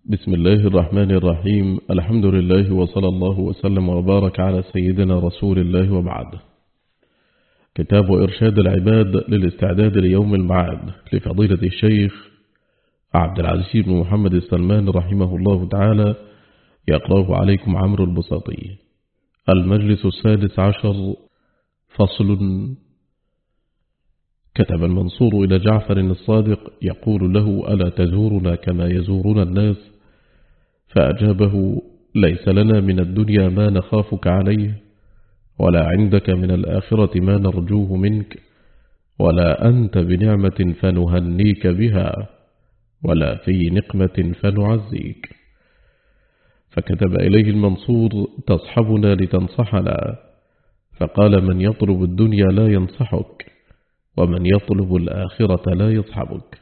بسم الله الرحمن الرحيم. الحمد لله وصلى الله وسلم وبارك على سيدنا رسول الله وبعد. كتاب إرشاد العباد للاستعداد ليوم المعاد لفضيلة الشيخ عبد العزيز بن محمد السلمان رحمه الله تعالى، يقرأه عليكم عمرو البساطي. المجلس 16. فصل. كتب المنصور إلى جعفر الصادق يقول له: ألا تزورنا كما يزورنا الناس؟ فأجابه: ليس لنا من الدنيا ما نخافك عليه، ولا عندك من الآخرة ما نرجوه منك، ولا أنت بنعمة فنهنيك بها، ولا في نقمة فنعزيك. فكتب إليه المنصور: تصحبنا لتنصحنا. فقال: من يطلب الدنيا لا ينصحك، ومن يطلب الآخرة لا يصحبك.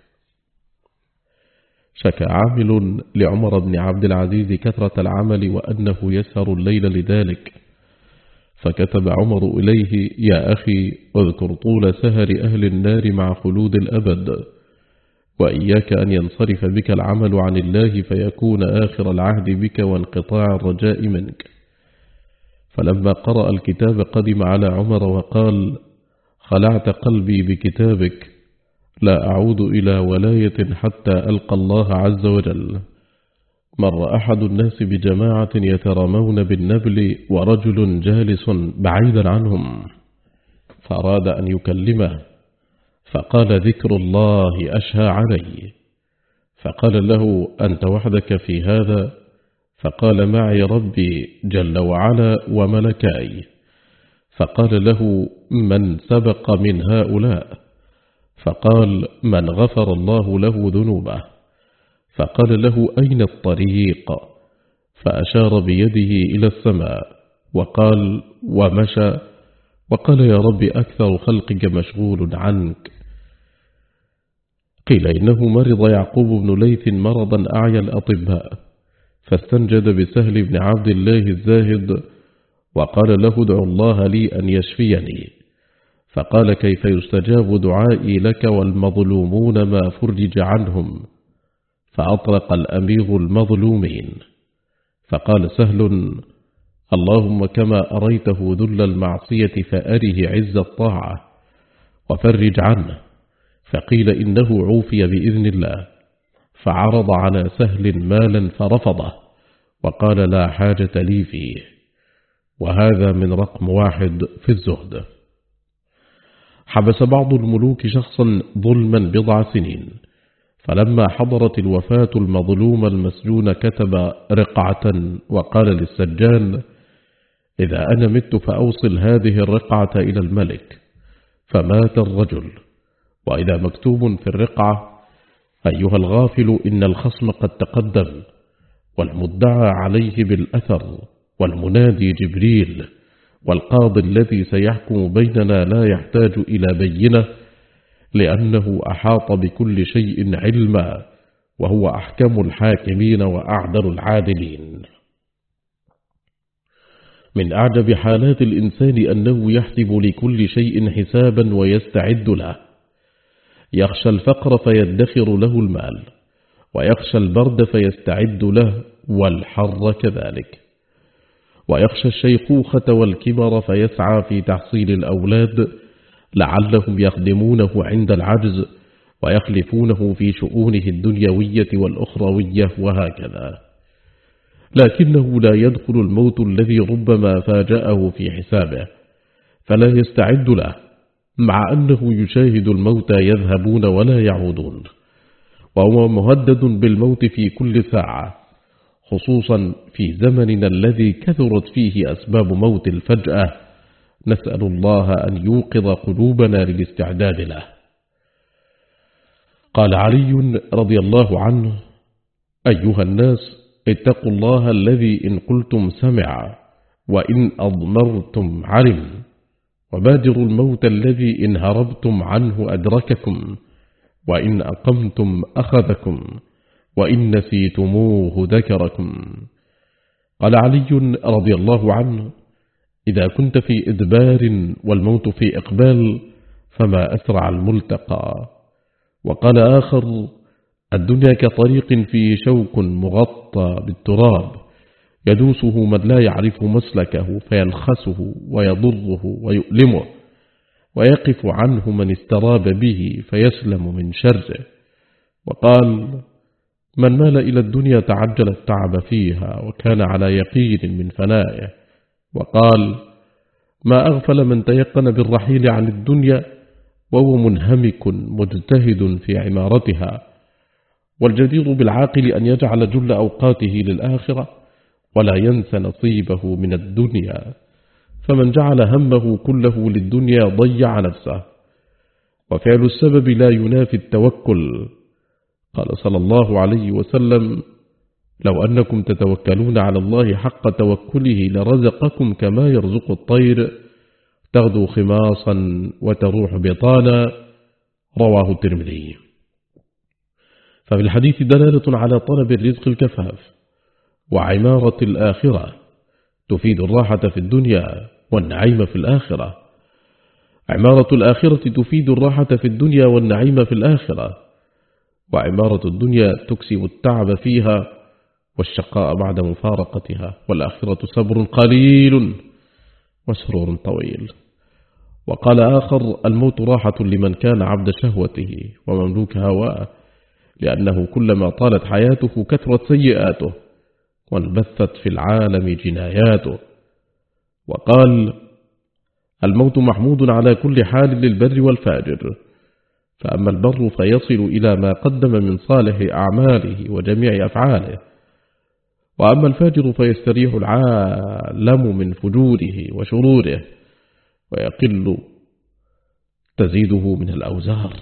شكى عامل لعمر بن عبد العزيز كثرة العمل وأنه يسهر الليل لذلك، فكتب عمر إليه: يا أخي، اذكر طول سهر أهل النار مع خلود الأبد، وإياك أن ينصرف بك العمل عن الله فيكون آخر العهد بك وانقطاع الرجاء منك. فلما قرأ الكتاب قدم على عمر وقال: خلعت قلبي بكتابك، لا أعود إلى ولاية حتى ألقى الله عز وجل. مر أحد الناس بجماعة يترمون بالنبل ورجل جالس بعيدا عنهم، فأراد أن يكلمه، فقال: ذكر الله أشهى علي. فقال له: أنت وحدك في هذا؟ فقال: معي ربي جل وعلا وملكاي. فقال له: من سبق من هؤلاء؟ فقال: من غفر الله له ذنوبه. فقال له: أين الطريق؟ فأشار بيده إلى السماء وقال: ومشى. وقال: يا رب، أكثر خلقك مشغول عنك. قيل إنه مرض يعقوب بن ليث مرضا أعيا الأطباء، فاستنجد بسهل بن عبد الله الزاهد وقال له: ادع الله لي أن يشفيني. فقال: كيف يستجاب دعائي لك والمظلومون ما فرج عنهم؟ فأطلق الأمير المظلومين. فقال سهل: اللهم كما أريته ذل المعصية فأره عز الطاعة وفرج عنه. فقيل إنه عوفي بإذن الله، فعرض على سهل مالا فرفضه وقال: لا حاجة لي فيه. وهذا من رقم 1 في الزهد. حبس بعض الملوك شخصا ظلما بضع سنين، فلما حضرت الوفاة المظلوم المسجون كتب رقعة وقال للسجان: إذا أنا مت فأوصل هذه الرقعة إلى الملك. فمات الرجل، وإذا مكتوب في الرقعة: أيها الغافل، إن الخصم قد تقدم، والمدعى عليه بالأثر، والمنادي جبريل، والقاضي الذي سيحكم بيننا لا يحتاج إلى بينة، لأنه أحاط بكل شيء علما، وهو أحكم الحاكمين وأعدل العادلين. من أعجب حالات الإنسان أنه يحسب لكل شيء حسابا ويستعد له. يخشى الفقر فيدخر له المال، ويخشى البرد فيستعد له، والحر كذلك، ويخشى الشيخوخة والكبر فيسعى في تحصيل الأولاد لعلهم يخدمونه عند العجز ويخلفونه في شؤونه الدنيوية والأخروية، وهكذا. لكنه لا يدخل الموت الذي ربما فاجأه في حسابه، فلا يستعد له، مع أنه يشاهد الموتى يذهبون ولا يعودون، وهو مهدد بالموت في كل ساعة، خصوصا في زمننا الذي كثرت فيه أسباب موت الفجأة. نسأل الله أن يوقظ قلوبنا للاستعداد له. قال علي رضي الله عنه: أيها الناس، اتقوا الله الذي إن قلتم سمع، وإن أضمرتم علم، وبادروا الموت الذي إن هربتم عنه أدرككم، وإن أقمتم أخذكم، وإن نسيتموه ذكركم. قال علي رضي الله عنه: إذا كنت في إدبار والموت في إقبال فما أسرع الملتقى. وقال آخر: الدنيا كطريق فيه شوك مغطى بالتراب يدوسه من لا يعرف مسلكه فينخسه ويضره ويؤلمه، ويقف عنه من استراب به فيسلم من شره. وقال: من مال إلى الدنيا تعجل التعب فيها وكان على يقين من فنائه. وقال: ما أغفل من تيقن بالرحيل عن الدنيا وهو منهمك مجتهد في عمارتها. والجدير بالعاقل أن يجعل جل أوقاته للآخرة ولا ينسى نصيبه من الدنيا، فمن جعل همه كله للدنيا ضيع نفسه. وفعل السبب لا ينافي التوكل. قال صلى الله عليه وسلم: لو أنكم تتوكلون على الله حق توكله لرزقكم كما يرزق الطير تغدو خماصا وتروح بطانا. رواه الترمذي. ففي الحديث دلالة على طلب الرزق الكفاف وعمارة الآخرة تفيد الراحة في الدنيا والنعيم في الآخرة. عمارة الآخرة تفيد الراحة في الدنيا والنعيم في الآخرة، وعمارة الدنيا تكسب التعب فيها والشقاء بعد مفارقتها، والآخرة صبر قليل وسرور طويل. وقال آخر: الموت راحة لمن كان عبد شهوته ومملوك هواه، لأنه كلما طالت حياته كثرت سيئاته وانبثت في العالم جناياته. وقال: الموت محمود على كل حال للبر والفاجر، فأما البر فيصل إلى ما قدم من صالح أعماله وجميع أفعاله، وأما الفاجر فيستريح العالم من فجوره وشروره ويقل تزيده من الأوزار.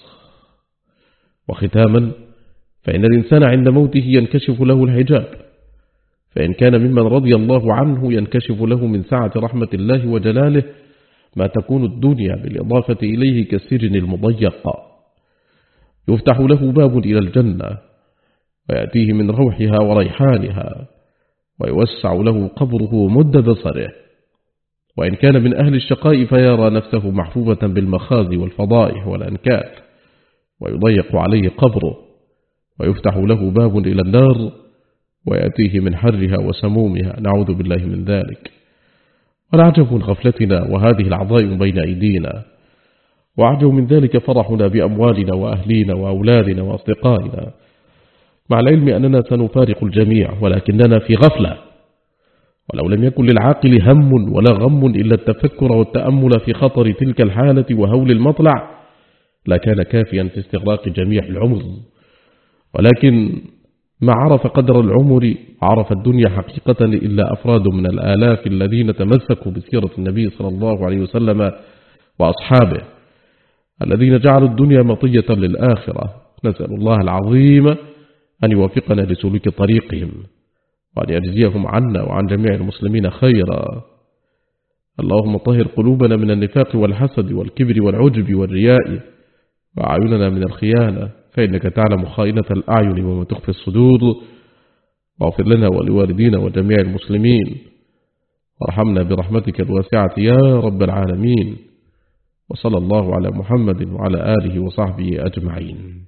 وختاما، فإن الإنسان عند موته ينكشف له الحجاب، فإن كان ممن رضي الله عنه ينكشف له من سعة رحمة الله وجلاله ما تكون الدنيا بالإضافة إليه كالسجن المضيق. يفتح له باب إلى الجنة ويأتيه من روحها وريحانها، ويوسع له قبره مد بصره. وإن كان من أهل الشقاء فيرى نفسه محفوفة بالمخازي والفضائح والأنكال، ويضيق عليه قبره، ويفتح له باب إلى النار ويأتيه من حرها وسمومها، نعوذ بالله من ذلك. والعجب من غفلتنا وهذه العظائم بين أيدينا، وأعجب من ذلك فرحنا بأموالنا وأهلينا وأولادنا وأصدقائنا، مع العلم أننا سنفارق الجميع ولكننا في غفلة. ولو لم يكن للعاقل هم ولا غم إلا التفكر والتأمل في خطر تلك الحالة وهول المطلع لكان كافيا في استغراق جميع العمر. ولكن ما عرف قدر العمر عرف الدنيا حقيقة إلا أفراد من الآلاف الذين تمسكوا بسيرة النبي صلى الله عليه وسلم وأصحابه، الذين جعلوا الدنيا مطية للآخرة. نسأل الله العظيم أن يوفقنا لسلوك طريقهم، وأن يجزيهم عنا وعن جميع المسلمين خيرا. اللهم طهر قلوبنا من النفاق والحسد والكبر والعجب والرياء، وأعيننا من الخيانة، فإنك تعلم خائنة الأعين وما تخفي الصدور. واغفر لنا ولوالدينا وجميع المسلمين، وارحمنا برحمتك الواسعة يا رب العالمين. وصلى الله على محمد وعلى آله وصحبه أجمعين.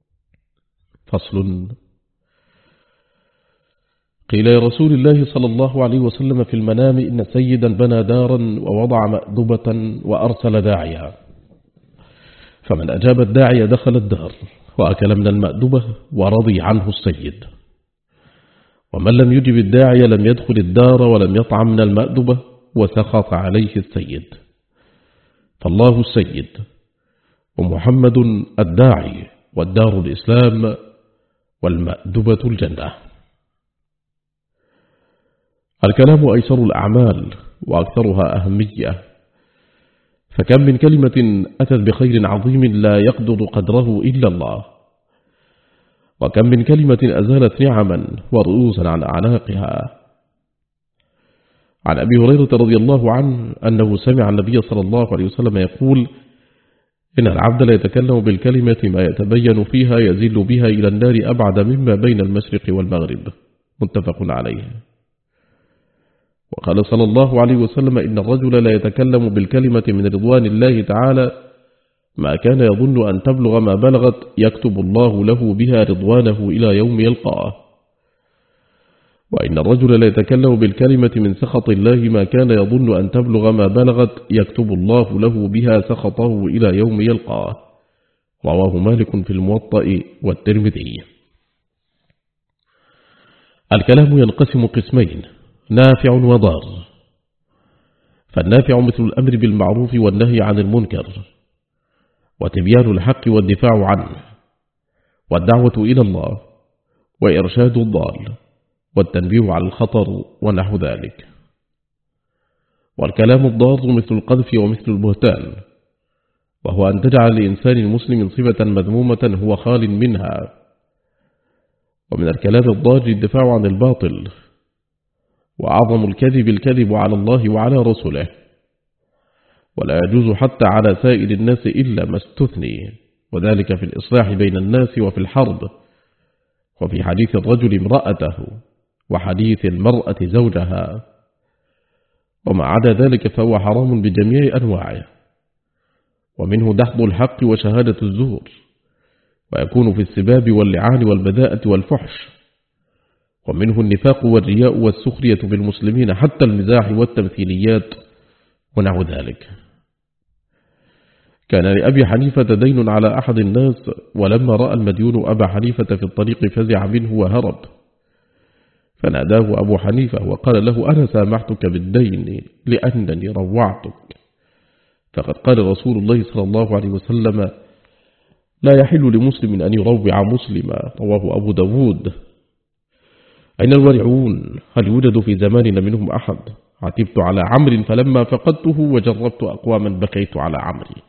فصل. قيل يا رسول الله صلى الله عليه وسلم في المنام إن سيدا بنى دارا ووضع مأدبة وأرسل داعيا، فمن أجاب الداعي دخل الدار وأكل من المأدبة ورضي عنه السيد، ومن لم يجب الداعي لم يدخل الدار ولم يطعم من المأدبة وسخط عليه السيد. فالله السيد ومحمد الداعي، والدار الإسلام، والمأدبة الجنة. الكلام أيسر الأعمال وأكثرها أهمية، فكم من كلمة أتت بخير عظيم لا يقدر قدره إلا الله، وكم من كلمة أزالت نعما ورؤوسا عن أعناقها. عن أبي هريرة رضي الله عنه أنه سمع النبي صلى الله عليه وسلم يقول: إن العبد لا يتكلم بالكلمة ما يتبين فيها يزل بها إلى النار أبعد مما بين المشرق والمغرب. متفق عليه. وقال صلى الله عليه وسلم: إن الرجل لا يتكلم بالكلمة من رضوان الله تعالى ما كان يظن أن تبلغ ما بلغت يكتب الله له بها رضوانه إلى يوم يلقاه. وإن الرجل لا يتكلم بالكلمة من سخط الله ما كان يظن أن تبلغ ما بلغت يكتب الله له بها سخطه إلى يوم يلقاه. رواه مالك في الموطأ والترمذي. الكلام ينقسم قسمين: نافع وضار. فالنافع مثل الأمر بالمعروف والنهي عن المنكر، وتبيان الحق والدفاع عنه، والدعوة إلى الله، وإرشاد الضال، والتنبيه على الخطر ونحو ذلك. والكلام الضار مثل القذف ومثل البهتان، وهو أن تجعل الإنسان المسلم صفة مذمومة هو خال منها. ومن الكلام الضار الدفاع عن الباطل، وأعظم الكذب الكذب على الله وعلى رسله، ولا يجوز حتى على سائر الناس إلا ما استثني، وذلك في الإصلاح بين الناس وفي الحرب، وفي حديث الرجل امرأته، وحديث المرأة زوجها. وما عدا ذلك فهو حرام بجميع أنواعه. ومنه دحض الحق وشهادة الزور، ويكون في السباب واللعان والبذاءة والفحش. ومنه النفاق والرياء والسخرية بالمسلمين حتى المزاح والتمثيليات ونحو ذلك. كان لأبي حنيفة دين على أحد الناس، ولما رأى المديون أبا حنيفة في الطريق فزع منه وهرب، فناداه أبو حنيفة وقال له: أنا سامحتك بالدين لأنني روعتك. فقد قال رسول الله صلى الله عليه وسلم: لا يحل لمسلم أن يروع مسلما. رواه أبو داود. أين الورعون؟ هل يوجد في زماننا منهم أحد؟ عتبت على عمرو فلما فقدته، وجربت أقواما بكيت على عمري.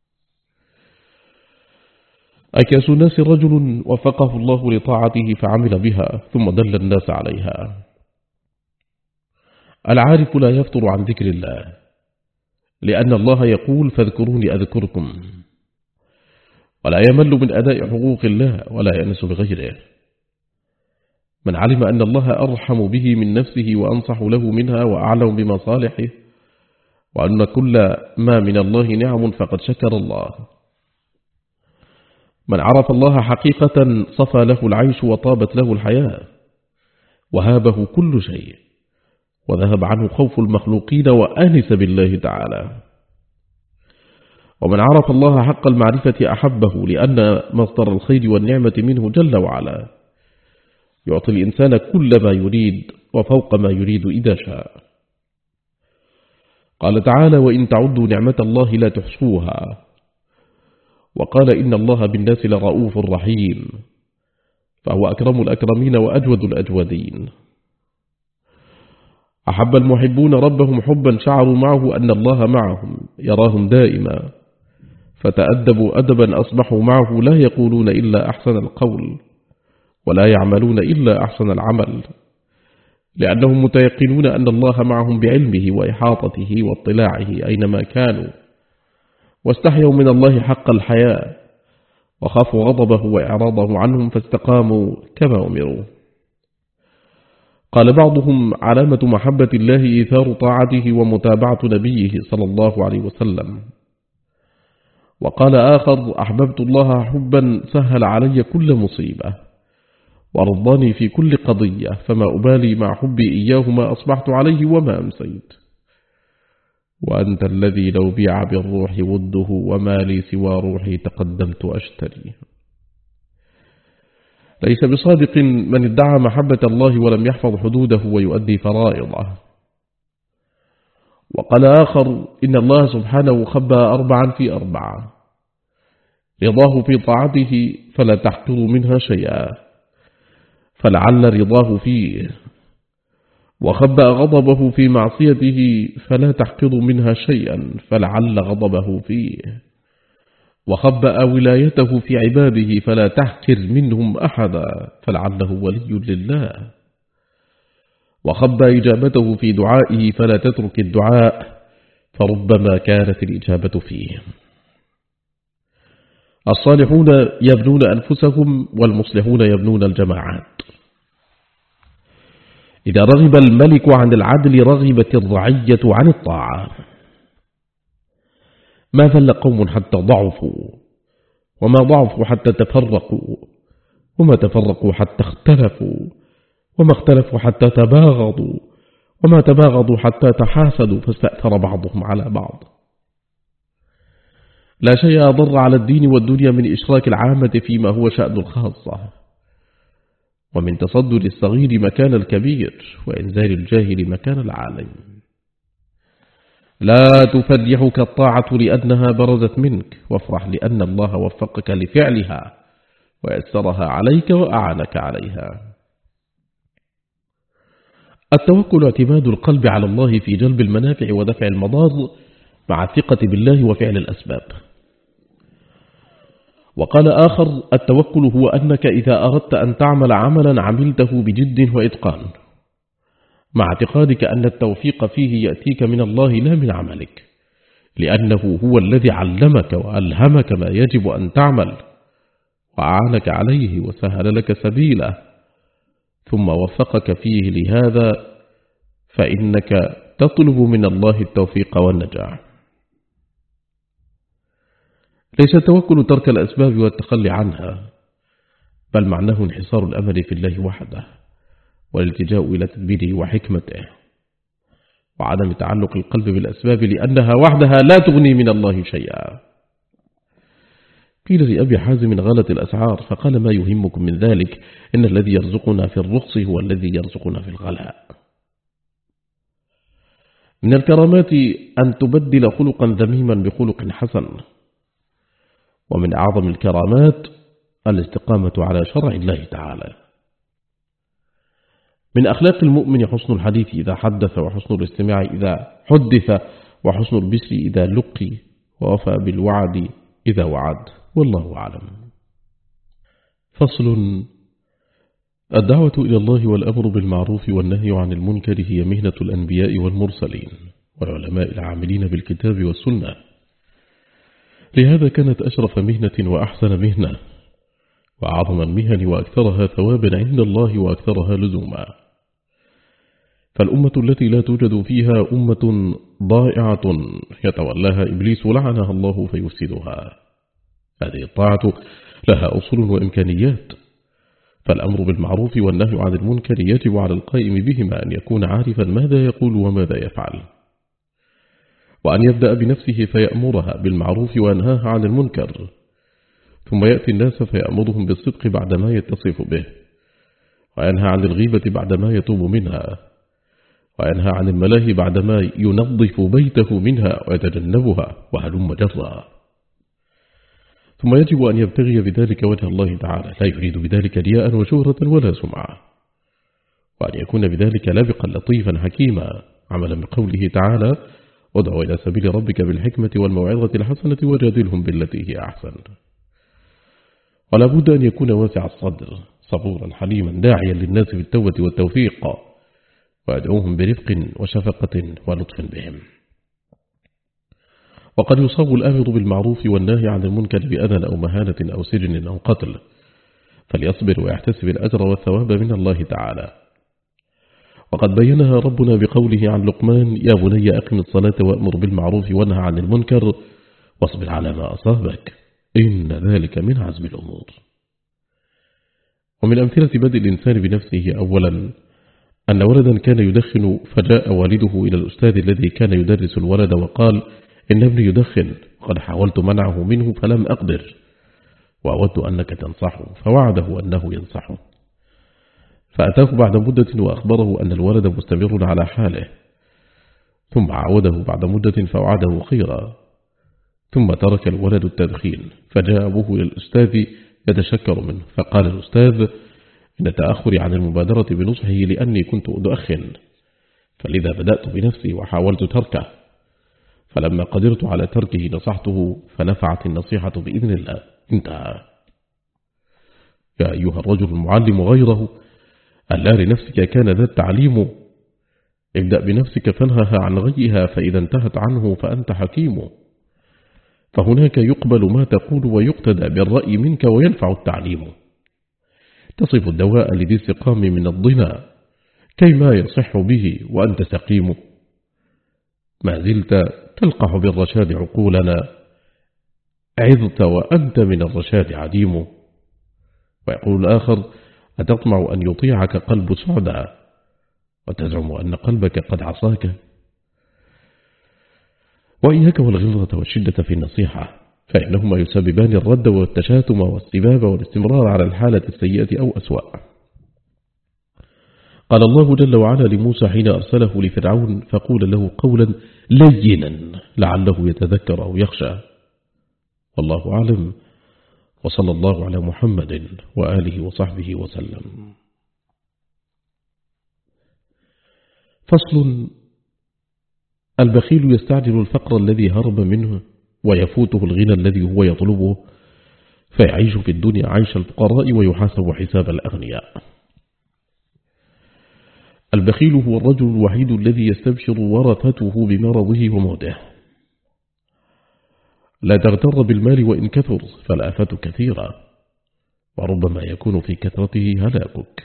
أكاس الناس رجل وفقه الله لطاعته فعمل بها ثم دل الناس عليها. العارف لا يفتر عن ذكر الله، لأن الله يقول: فاذكروني أذكركم. ولا يمل من أداء حقوق الله ولا يأنس بغيره. من علم أن الله أرحم به من نفسه وأنصح له منها وأعلم بمصالحه، وأن كل ما من الله نعم فقد شكر الله. من عرف الله حقيقة صفى له العيش وطابت له الحياة، وهابه كل شيء، وذهب عنه خوف المخلوقين وآنس بالله تعالى. ومن عرف الله حق المعرفة أحبه، لأن مصدر الخير والنعمة منه جل وعلا، يعطي الإنسان كل ما يريد وفوق ما يريد إذا شاء. قال تعالى: وإن تعدوا نعمة الله لا تحصوها. وقال: إن الله بالناس لرؤوف رحيم، فهو أكرم الأكرمين وأجود الأجودين. أحب المحبون ربهم حبا شعروا معه أن الله معهم يراهم دائما، فتأدبوا أدبا أصبحوا معه لا يقولون إلا أحسن القول، ولا يعملون إلا أحسن العمل، لأنهم متيقنون أن الله معهم بعلمه وإحاطته واطلاعه أينما كانوا، واستحيوا من الله حق الحياة، وخافوا غضبه وإعراضه عنهم فاستقاموا كما أمروا. قال بعضهم: علامة محبة الله إيثار طاعته ومتابعة نبيه صلى الله عليه وسلم. وقال آخر: أحببت الله حبا سهل علي كل مصيبة، ورضاني في كل قضية، فما أبالي مع حبي إياه ما أصبحت عليه وما أمسيت. وأنت الذي لو بيع بالروح وده، وما لي سوى روحي تقدمت أشتري. ليس بصادق من ادعى محبة الله ولم يحفظ حدوده ويؤدي فرائضه. وقال آخر: إن الله سبحانه خبى 4 في 4: رضاه في طاعته فلا تحقر منها شيئا، فلعل رضاه فيه، وخبأ غضبه في معصيته فلا تحقر منها شيئا، فلعل غضبه فيه، وخبأ ولايته في عباده فلا تحقر منهم أحدا، فلعله ولي لله، وخبأ إجابته في دعائه فلا تترك الدعاء، فربما كانت الإجابة فيه. الصالحون يبنون أنفسهم، والمصلحون يبنون الجماعات. إذا رغب الملك عن العدل رغبت الرعية عن الطاعة. ما ذل قوم حتى ضعفوا، وما ضعفوا حتى تفرقوا، وما تفرقوا حتى اختلفوا، وما اختلفوا حتى تباغضوا، وما تباغضوا حتى تحاسدوا فاستأثر بعضهم على بعض. لا شيء أضر على الدين والدنيا من إشراك العامة فيما هو شأن الخاصة، ومن تصدر الصغير مكان الكبير، وإنزال الجاهل مكان العالم. لا تفرحك الطاعة لأنها برزت منك، وافرح لأن الله وفقك لفعلها ويسرها عليك وأعانك عليها. التوكل اعتماد القلب على الله في جلب المنافع ودفع المضار مع الثقة بالله وفعل الأسباب. وقال آخر: التوكل هو أنك إذا أردت أن تعمل عملا عملته بجد وإتقان، مع اعتقادك أن التوفيق فيه يأتيك من الله لا من عملك، لأنه هو الذي علمك وألهمك ما يجب أن تعمل وأعانك عليه وسهل لك سبيله، ثم وفقك فيه لهذا، فإنك تطلب من الله التوفيق والنجاح. ليس التوكل ترك الأسباب والتخلي عنها، بل معناه انحصار الأمل في الله وحده، والالتجاء إلى تدبيره وحكمته، وعدم تعلق القلب بالأسباب لأنها وحدها لا تغني من الله شيئا. قيل لأبي حازم: غلت الأسعار، فقال: ما يهمكم من ذلك؟ إن الذي يرزقنا في الرخص هو الذي يرزقنا في الغلاء. من الكرامات أن تبدل خلقا ذميما بخلق حسن، ومن أعظم الكرامات الاستقامة على شرع الله تعالى. من أخلاق المؤمن حسن الحديث إذا حدث، وحسن الاستماع إذا حدث، وحسن البشر إذا لقي، ووفى بالوعد إذا وعد. والله أعلم. فصل: الدعوة إلى الله والأمر بالمعروف والنهي عن المنكر هي مهنة الأنبياء والمرسلين والعلماء العاملين بالكتاب والسنة، لهذا كانت أشرف مهنة وأحسن مهنة، وأعظم المهن وأكثرها ثوابا عند الله وأكثرها لزوما. فالأمة التي لا توجد فيها أمة ضائعة يتولاها إبليس لعنها الله فيفسدها. هذه الطاعة لها أصول وإمكانيات، فالأمر بالمعروف والنهي عن المنكر يجب على القائم بهما أن يكون عارفا ماذا يقول وماذا يفعل، وأن يبدأ بنفسه فيأمرها بالمعروف وينهاها عن المنكر، ثم يأتي الناس فيأمرهم بالصدق بعدما يتصف به، وينهى عن الغيبة بعدما يتوب منها، وينهى عن الملاهي بعدما ينظف بيته منها ويتجنبها، وهلم جرا. ثم يجب أن يبتغي بذلك وجه الله تعالى، لا يريد بذلك رياء وشهرة ولا سمعة، وأن يكون بذلك لبقا لطيفا حكيما، عملا بقوله تعالى: ادع إلى سبيل ربك بالحكمة والموعظة الحسنة وجادلهم بالتي هي أحسن. ولا بد أن يكون واسع الصدر، صبورا حليما، داعيا للناس بالتوبة والتوفيق، ويدعوهم برفق وشفقة ولطف بهم. وقد يصاب الآمر بالمعروف والناهي عن المنكر بأذى أو مهانة أو سجن أو قتل، فليصبر ويحتسب الأجر والثواب من الله تعالى. وقد بينها ربنا بقوله عن لقمان: يا بني أقم الصلاة وأمر بالمعروف وانهى عن المنكر واصبر على ما أصابك إن ذلك من عزم الأمور. ومن أمثلة بدء الإنسان بنفسه أولا أن ولدا كان يدخن، فجاء والده إلى الأستاذ الذي كان يدرس الولد وقال: إن ابني يدخن، قد حاولت منعه منه فلم أقدر، وأود أنك تنصحه، فوعده أنه ينصحه. فأتاه بعد مدة وأخبره أن الولد مستمر على حاله، ثم عاوده بعد مدة فوعده خيرا، ثم ترك الولد التدخين، فجاء أبوه إلى الأستاذ يتشكر منه، فقال الأستاذ: إن تأخري عن المبادرة بنصحه لأني كنت أدخن، فلذا بدأت بنفسي وحاولت تركه، فلما قدرت على تركه نصحته فنفعت النصيحة بإذن الله. انتهى. يا أيها الرجل المعلم غيره، ألا لنفسك كان ذا التعليم، ابدأ بنفسك فانهها عن غيها، فإذا انتهت عنه فأنت حكيم، فهناك يقبل ما تقول ويقتدى بالرأي منك وينفع التعليم. تصف الدواء لذي السقام من الضنا، كيما يصح به وأنت سقيم. ما زلت تلقح بالرشاد عقولنا، عظت وأنت من الرشاد عديم. ويقول الآخر: أتطمع أن يطيعك قلب سعدى وتزعم أن قلبك قد عصاك. وإياك والغلظة والشدة في النصيحة، فإنهما يسببان الرد والتشاتم والسباب والاستمرار على الحالة السيئة أو أسوأ. قال الله جل وعلا لموسى حين أرسله لفرعون: فقول له قولا لينا لعله يتذكر أو يخشى. والله أعلم، وصلى الله على محمد وآله وصحبه وسلم. فصل: البخيل يستعجل الفقر الذي هرب منه ويفوته الغنى الذي هو يطلبه، فيعيش في الدنيا عيش الفقراء ويحاسب حساب الأغنياء. البخيل هو الرجل الوحيد الذي يستبشر ورثته بمرضه وموته. لا تغتر بالمال وإن كثر، فالآفات كثيرة، وربما يكون في كثرته هلاكك.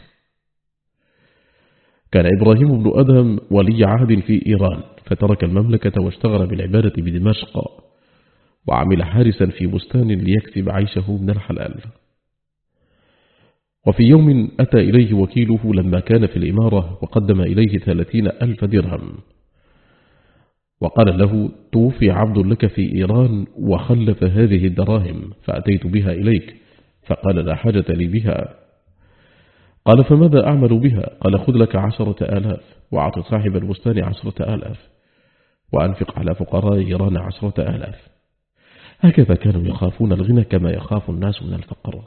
كان إبراهيم بن أدهم ولي عهد في إيران، فترك المملكة واشتغل بالعبادة بدمشق، وعمل حارسا في بستان ليكسب عيشه من الحلال. وفي يوم أتى إليه وكيله لما كان في الإمارة، وقدم إليه 30,000 درهم، وقال له: توفي عبد لك في إيران وخلف هذه الدراهم، فأتيت بها إليك. فقال: لا حاجة لي بها. قال: فماذا أعمل بها؟ قال: خذ لك 10,000 وأعط صاحب البستان 10,000 وأنفق على فقراء إيران 10,000. هكذا كانوا يخافون الغنى كما يخاف الناس من الفقر.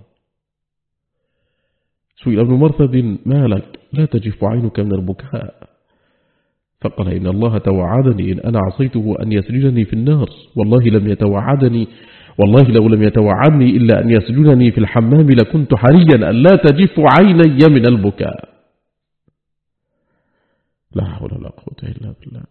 سئل ابن مرثد: ما لك لا تجف عينك من البكاء؟ فقال: إن الله توعدني إن أنا عصيته أن يسجنني في النار، والله لو لم يتوعدني إلا أن يسجنني في الحمام لكنت حريا أن لا تجف عيني من البكاء. لا حول ولا قوة إلا بالله.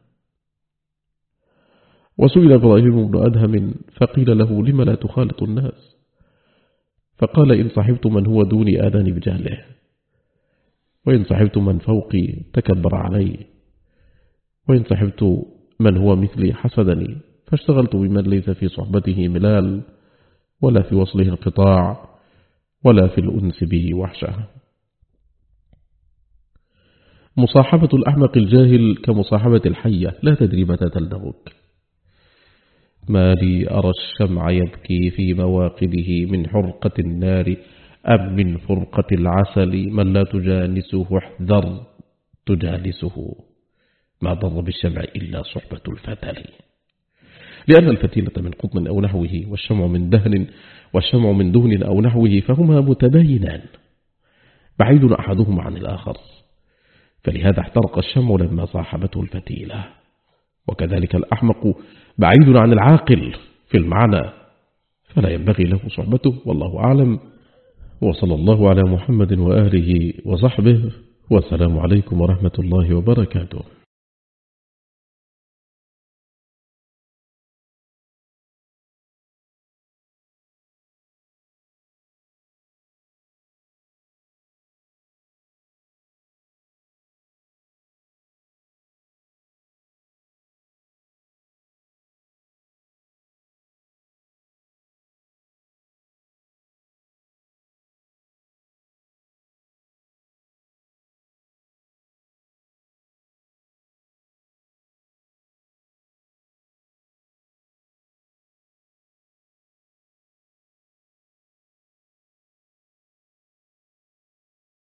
وسئل إبراهيم بن أدهم فقيل له: لم لا تخالط الناس؟ فقال: إن صحبت من هو دوني آذاني بجهله، وإن صحبت من فوقي تكبر علي، وإن صحبت من هو مثلي حسدني، فاشتغلت بمن ليس في صحبته ملال، ولا في وصله انقطاع، ولا في الأنس به وحشة. مصاحبة الأحمق الجاهل كمصاحبة الحية، لا تدري متى تلدغك. ما لي أرى الشمع يبكي في مواقده من حرقة النار أم من فرقة العسل، من لا تجانسه احذر تجالسه، ما ضر بالشمع إلا صحبة الفتل. لأن الفتيلة من قطن أو نحوه، والشمع من دهن أو نحوه، فهما متباينان بعيد أحدهما عن الآخر، فلهذا احترق الشمع لما صاحبته الفتيلة. وكذلك الأحمق بعيد عن العاقل في المعنى، فلا ينبغي له صحبته. والله أعلم، وصلى الله على محمد وآله وصحبه، والسلام عليكم ورحمة الله وبركاته.